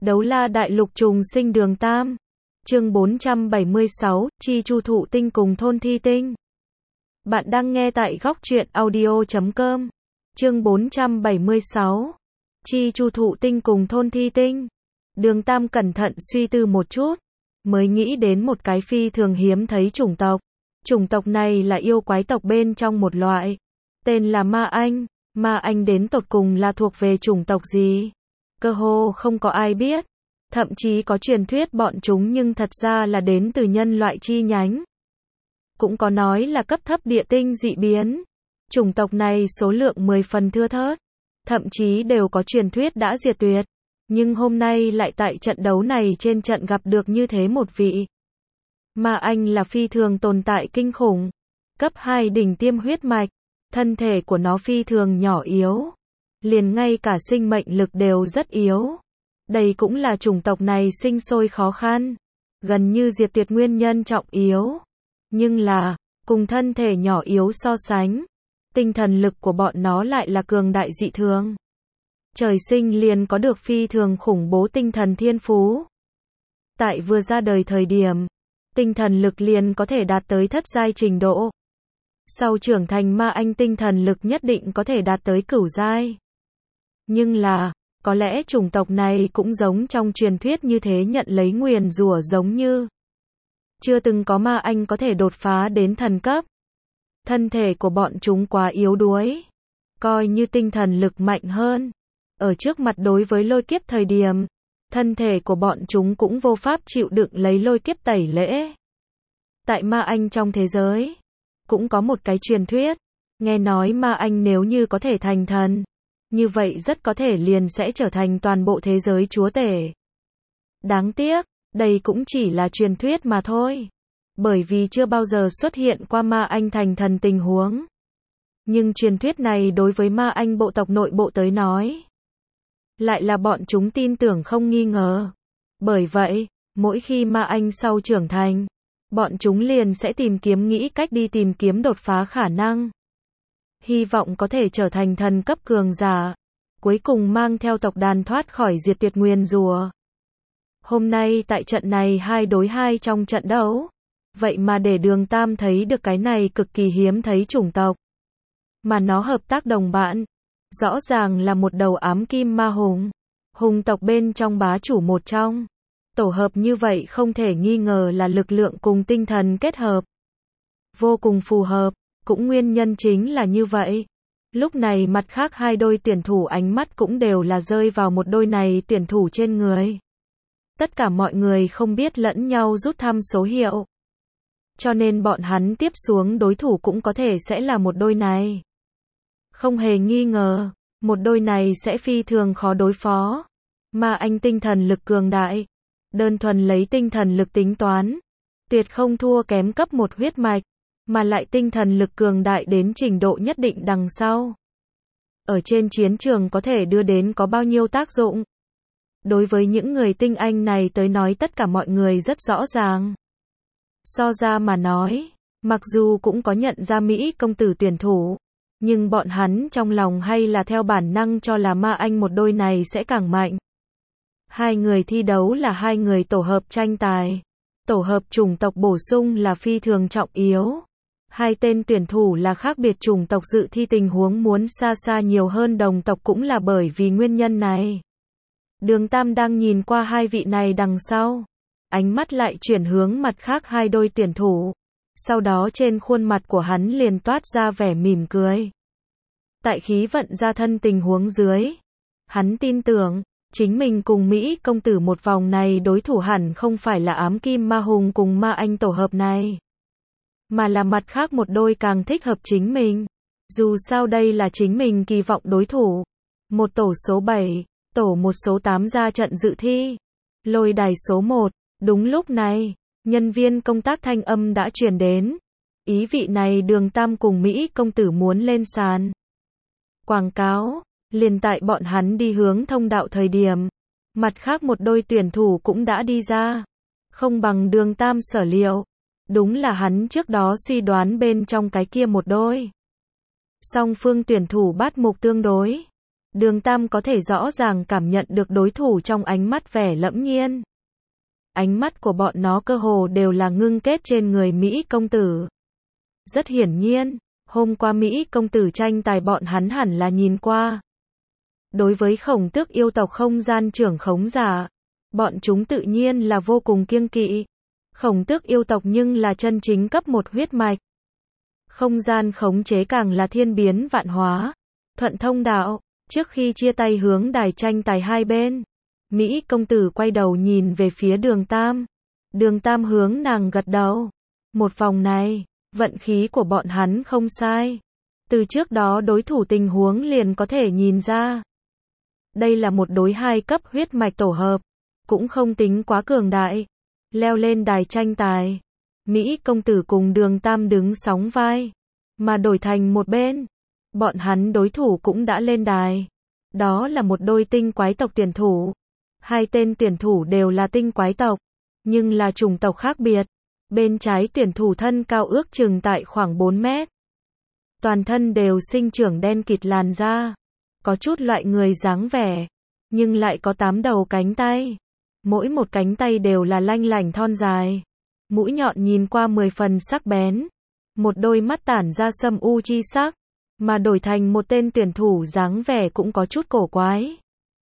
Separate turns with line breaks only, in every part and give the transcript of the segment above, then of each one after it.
Đấu la đại lục trùng sinh đường Tam. Chương 476, Chi Chu Thụ Tinh cùng Thôn Thi Tinh. Bạn đang nghe tại góc truyện audio.com. Chương 476, Chi Chu Thụ Tinh cùng Thôn Thi Tinh. Đường Tam cẩn thận suy tư một chút, mới nghĩ đến một cái phi thường hiếm thấy chủng tộc. Chủng tộc này là yêu quái tộc bên trong một loại, tên là Ma Anh. Ma Anh đến tột cùng là thuộc về chủng tộc gì? Cơ hồ không có ai biết. Thậm chí có truyền thuyết bọn chúng nhưng thật ra là đến từ nhân loại chi nhánh. Cũng có nói là cấp thấp địa tinh dị biến. Chủng tộc này số lượng 10 phần thưa thớt. Thậm chí đều có truyền thuyết đã diệt tuyệt. Nhưng hôm nay lại tại trận đấu này trên trận gặp được như thế một vị. Ma Anh là phi thường tồn tại kinh khủng. Cấp 2 đỉnh tiêm huyết mạch. Thân thể của nó phi thường nhỏ yếu. Liền ngay cả sinh mệnh lực đều rất yếu. Đây cũng là chủng tộc này sinh sôi khó khăn. Gần như diệt tuyệt nguyên nhân trọng yếu. Nhưng là, cùng thân thể nhỏ yếu so sánh, tinh thần lực của bọn nó lại là cường đại dị thường. Trời sinh liền có được phi thường khủng bố tinh thần thiên phú. Tại vừa ra đời thời điểm, tinh thần lực liền có thể đạt tới thất giai trình độ. Sau trưởng thành Ma Anh tinh thần lực nhất định có thể đạt tới cửu giai. Nhưng là, có lẽ chủng tộc này cũng giống trong truyền thuyết như thế nhận lấy nguyền rủa giống như. Chưa từng có Ma Anh có thể đột phá đến thần cấp. Thân thể của bọn chúng quá yếu đuối. Coi như tinh thần lực mạnh hơn. Ở trước mặt đối với lôi kiếp thời điểm, thân thể của bọn chúng cũng vô pháp chịu đựng lấy lôi kiếp tẩy lễ. Tại Ma Anh trong thế giới, cũng có một cái truyền thuyết. Nghe nói Ma Anh nếu như có thể thành thần, như vậy rất có thể liền sẽ trở thành toàn bộ thế giới chúa tể. Đáng tiếc, đây cũng chỉ là truyền thuyết mà thôi. Bởi vì chưa bao giờ xuất hiện qua Ma Anh thành thần tình huống. Nhưng truyền thuyết này đối với Ma Anh bộ tộc nội bộ tới nói, lại là bọn chúng tin tưởng không nghi ngờ. Bởi vậy, mỗi khi Ma Anh sau trưởng thành, bọn chúng liền sẽ tìm kiếm nghĩ cách đi tìm kiếm đột phá khả năng. Hy vọng có thể trở thành thần cấp cường giả, cuối cùng mang theo tộc đàn thoát khỏi diệt tuyệt nguyền rủa. Hôm nay tại trận này 2 đối 2 trong trận đấu, vậy mà để Đường Tam thấy được cái này cực kỳ hiếm thấy chủng tộc. Mà nó hợp tác đồng bạn, rõ ràng là một đầu ám kim ma hùng, hùng tộc bên trong bá chủ một trong. Tổ hợp như vậy không thể nghi ngờ là lực lượng cùng tinh thần kết hợp. Vô cùng phù hợp, cũng nguyên nhân chính là như vậy. Lúc này mặt khác hai đôi tuyển thủ ánh mắt cũng đều là rơi vào một đôi này tuyển thủ trên người. Tất cả mọi người không biết lẫn nhau rút thăm số hiệu. Cho nên bọn hắn tiếp xuống đối thủ cũng có thể sẽ là một đôi này. Không hề nghi ngờ, một đôi này sẽ phi thường khó đối phó. Ma Anh tinh thần lực cường đại. Đơn thuần lấy tinh thần lực tính toán. Tuyệt không thua kém cấp 1 huyết mạch. Mà lại tinh thần lực cường đại đến trình độ nhất định đằng sau. Ở trên chiến trường có thể đưa đến có bao nhiêu tác dụng. Đối với những người tinh anh này tới nói tất cả mọi người rất rõ ràng. So ra mà nói, mặc dù cũng có nhận ra Mỹ công tử tuyển thủ, nhưng bọn hắn trong lòng hay là theo bản năng cho là Ma Anh một đôi này sẽ càng mạnh. Hai người thi đấu là hai người tổ hợp tranh tài. Tổ hợp chủng tộc bổ sung là phi thường trọng yếu. Hai tên tuyển thủ là khác biệt chủng tộc dự thi tình huống muốn xa xa nhiều hơn đồng tộc cũng là bởi vì nguyên nhân này. Đường Tam đang nhìn qua hai vị này đằng sau. Ánh mắt lại chuyển hướng mặt khác hai đôi tuyển thủ. Sau đó trên khuôn mặt của hắn liền toát ra vẻ mỉm cười. Tại khí vận ra thân tình huống dưới, hắn tin tưởng, chính mình cùng Mỹ công tử một vòng này đối thủ hẳn không phải là ám kim ma hùng cùng Ma Anh tổ hợp này. Mà là mặt khác một đôi càng thích hợp chính mình. Dù sao đây là chính mình kỳ vọng đối thủ. Một tổ số 7, tổ một số 8 ra trận dự thi. Lôi đài số 1. Đúng lúc này, nhân viên công tác thanh âm đã truyền đến. Ý vị này Đường Tam cùng Mỹ công tử muốn lên sàn. Quảng cáo, liền tại bọn hắn đi hướng thông đạo thời điểm. Mặt khác một đôi tuyển thủ cũng đã đi ra. Không bằng Đường Tam sở liệu. Đúng là hắn trước đó suy đoán bên trong cái kia một đôi. Song phương tuyển thủ bắt mục tương đối. Đường Tam có thể rõ ràng cảm nhận được đối thủ trong ánh mắt vẻ lẫm nhiên. Ánh mắt của bọn nó cơ hồ đều là ngưng kết trên người Mỹ công tử. Rất hiển nhiên, hôm qua Mỹ công tử tranh tài bọn hắn hẳn là nhìn qua. Đối với Khổng Tước yêu tộc không gian trưởng khống giả, bọn chúng tự nhiên là vô cùng kiêng kỵ. Khổng Tước yêu tộc nhưng là chân chính cấp 1 huyết mạch. Không gian khống chế càng là thiên biến vạn hóa, thuận thông đạo. Trước khi chia tay hướng đài tranh tài hai bên, Mỹ công tử quay đầu nhìn về phía Đường Tam. Đường Tam hướng nàng gật đầu. Một vòng này, vận khí của bọn hắn không sai. Từ trước đó đối thủ tình huống liền có thể nhìn ra. Đây là một đối 2 cấp huyết mạch tổ hợp, cũng không tính quá cường đại. Leo lên đài tranh tài, Mỹ công tử cùng Đường Tam đứng sóng vai, mà đổi thành một bên, bọn hắn đối thủ cũng đã lên đài. Đó là một đôi tinh quái tộc tuyển thủ. Hai tên tuyển thủ đều là tinh quái tộc, nhưng là chủng tộc khác biệt. Bên trái tuyển thủ thân cao ước chừng tại khoảng 4 mét. Toàn thân đều sinh trưởng đen kịt làn da, có chút loại người dáng vẻ, nhưng lại có 8 đầu cánh tay. Mỗi một cánh tay đều là lanh lảnh thon dài, mũi nhọn nhìn qua 10 phần sắc bén, một đôi mắt tản ra sâm u chi sắc, mà đổi thành một tên tuyển thủ dáng vẻ cũng có chút cổ quái.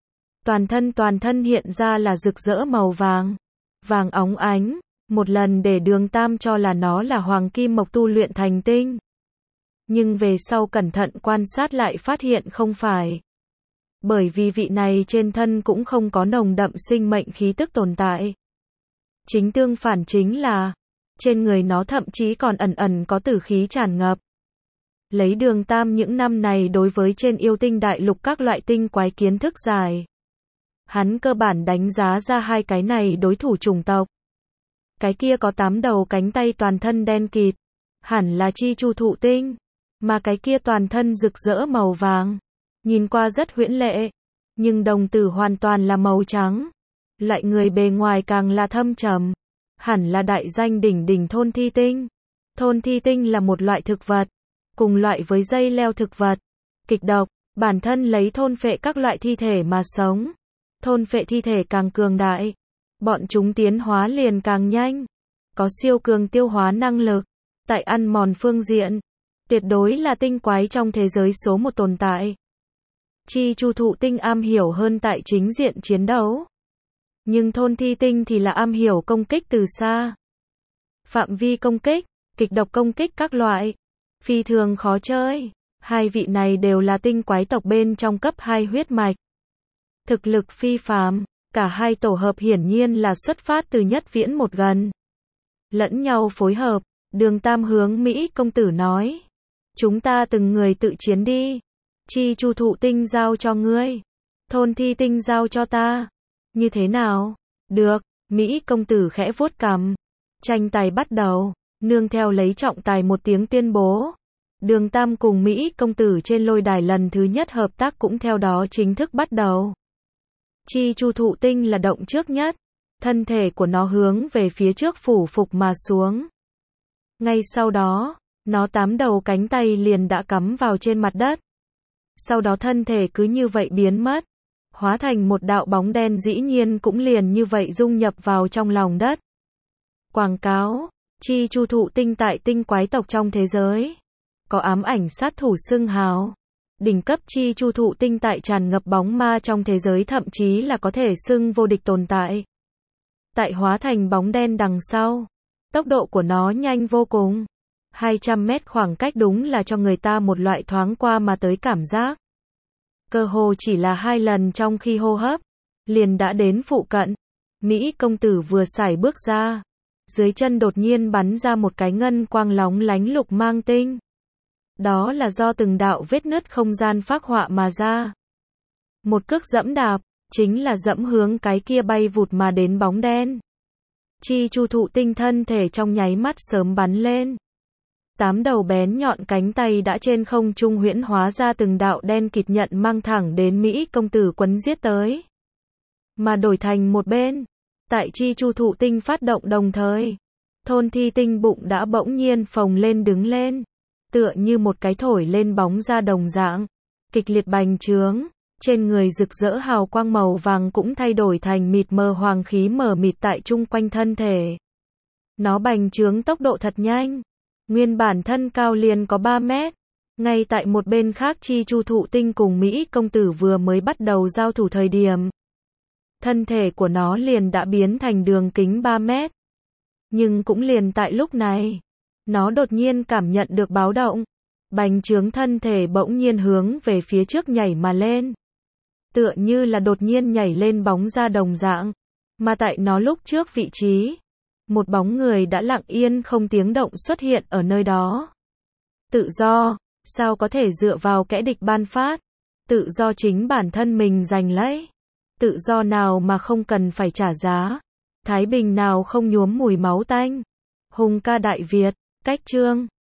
Toàn thân hiện ra là rực rỡ màu vàng, vàng óng ánh, một lần để Đường Tam cho là nó là hoàng kim mộc tu luyện thành tinh. Nhưng về sau cẩn thận quan sát lại phát hiện không phải. Bởi vì vị này trên thân cũng không có nồng đậm sinh mệnh khí tức tồn tại. Chính tương phản chính là, trên người nó thậm chí còn ẩn ẩn có tử khí tràn ngập. Lấy Đường Tam những năm này đối với trên yêu tinh đại lục các loại tinh quái kiến thức dài. Hắn cơ bản đánh giá ra hai cái này đối thủ chủng tộc. Cái kia có 8 đầu cánh tay toàn thân đen kịt, hẳn là chi chu thụ tinh, mà cái kia toàn thân rực rỡ màu vàng, nhìn qua rất huyễn lệ, nhưng đồng tử hoàn toàn là màu trắng. Loại người bề ngoài càng là thâm trầm, hẳn là đại danh đỉnh đỉnh thôn thi tinh. Thôn thi tinh là một loại thực vật, cùng loại với dây leo thực vật, kịch độc, bản thân lấy thôn phệ các loại thi thể mà sống. Thôn phệ thi thể càng cường đại, bọn chúng tiến hóa liền càng nhanh, có siêu cường tiêu hóa năng lực, tại ăn mòn phương diện, tuyệt đối là tinh quái trong thế giới số 1 tồn tại. Chi chu thụ tinh am hiểu hơn tại chính diện chiến đấu, nhưng thôn thi tinh thì là am hiểu công kích từ xa. Phạm vi công kích, kịch độc công kích các loại, phi thường khó chơi. Hai vị này đều là tinh quái tộc bên trong cấp 2 huyết mạch. Thực lực phi phàm, cả hai tổ hợp hiển nhiên là xuất phát từ nhất viễn một gần. Lẫn nhau phối hợp, Đường Tam hướng Mỹ công tử nói. Chúng ta từng người tự chiến đi. Chi chu thụ tinh giao cho ngươi. Thôn thi tinh giao cho ta. Như thế nào? Được, Mỹ công tử khẽ vuốt cằm. Tranh tài bắt đầu, nương theo lấy trọng tài một tiếng tuyên bố. Đường Tam cùng Mỹ công tử trên lôi đài lần thứ nhất hợp tác cũng theo đó chính thức bắt đầu. Chi chu thụ tinh là động trước nhất, thân thể của nó hướng về phía trước phủ phục mà xuống. Ngay sau đó, nó 8 đầu cánh tay liền đã cắm vào trên mặt đất. Sau đó thân thể cứ như vậy biến mất, hóa thành một đạo bóng đen dĩ nhiên cũng liền như vậy dung nhập vào trong lòng đất. Quảng cáo, chi chu thụ tinh tại tinh quái tộc trong thế giới. Có ám ảnh sát thủ xưng hào. Đỉnh cấp chi chu thụ tinh tại tràn ngập bóng ma trong thế giới thậm chí là có thể xưng vô địch tồn tại. Tại hóa thành bóng đen đằng sau, tốc độ của nó nhanh vô cùng. 200 mét khoảng cách đúng là cho người ta một loại thoáng qua mà tới cảm giác. Cơ hồ chỉ là 2 lần trong khi hô hấp, liền đã đến phụ cận. Mỹ công tử vừa sải bước ra, dưới chân đột nhiên bắn ra một cái ngân quang lóng lánh lục mang tinh. Đó là do từng đạo vết nứt không gian phác họa mà ra. Một cước dẫm đạp, chính là dẫm hướng cái kia bay vụt mà đến bóng đen. Chi chu thụ tinh thân thể trong nháy mắt sớm bắn lên. 8 đầu bén nhọn cánh tay đã trên không trung huyễn hóa ra từng đạo đen kịt nhận mang thẳng đến Mỹ công tử quấn giết tới. Mà đổi thành một bên, tại chi chu thụ tinh phát động đồng thời, thôn thi tinh bụng đã bỗng nhiên phồng lên đứng lên. Tựa như một cái thổi lên bóng ra đồng dạng, kịch liệt bành trướng, Trên người rực rỡ hào quang màu vàng cũng thay đổi thành mịt mờ hoàng khí mờ mịt tại chung quanh thân thể. Nó bành trướng tốc độ thật nhanh. Nguyên bản thân cao liền có 3 mét. Ngay tại một bên khác Chi Chu Thụ Tinh cùng Mỹ công tử vừa mới bắt đầu giao thủ thời điểm. Thân thể của nó liền đã biến thành đường kính 3 mét. Nhưng cũng liền tại lúc này, nó đột nhiên cảm nhận được báo động. Bành trướng thân thể bỗng nhiên hướng về phía trước nhảy mà lên. Tựa như là đột nhiên nhảy lên bóng ra đồng dạng. Mà tại nó lúc trước vị trí, một bóng người đã lặng yên không tiếng động xuất hiện ở nơi đó. Tự do, sao có thể dựa vào kẻ địch ban phát? Tự do chính bản thân mình giành lấy. Tự do nào mà không cần phải trả giá? Thái bình nào không nhuốm mùi máu tanh? Hùng ca Đại Việt, cách chương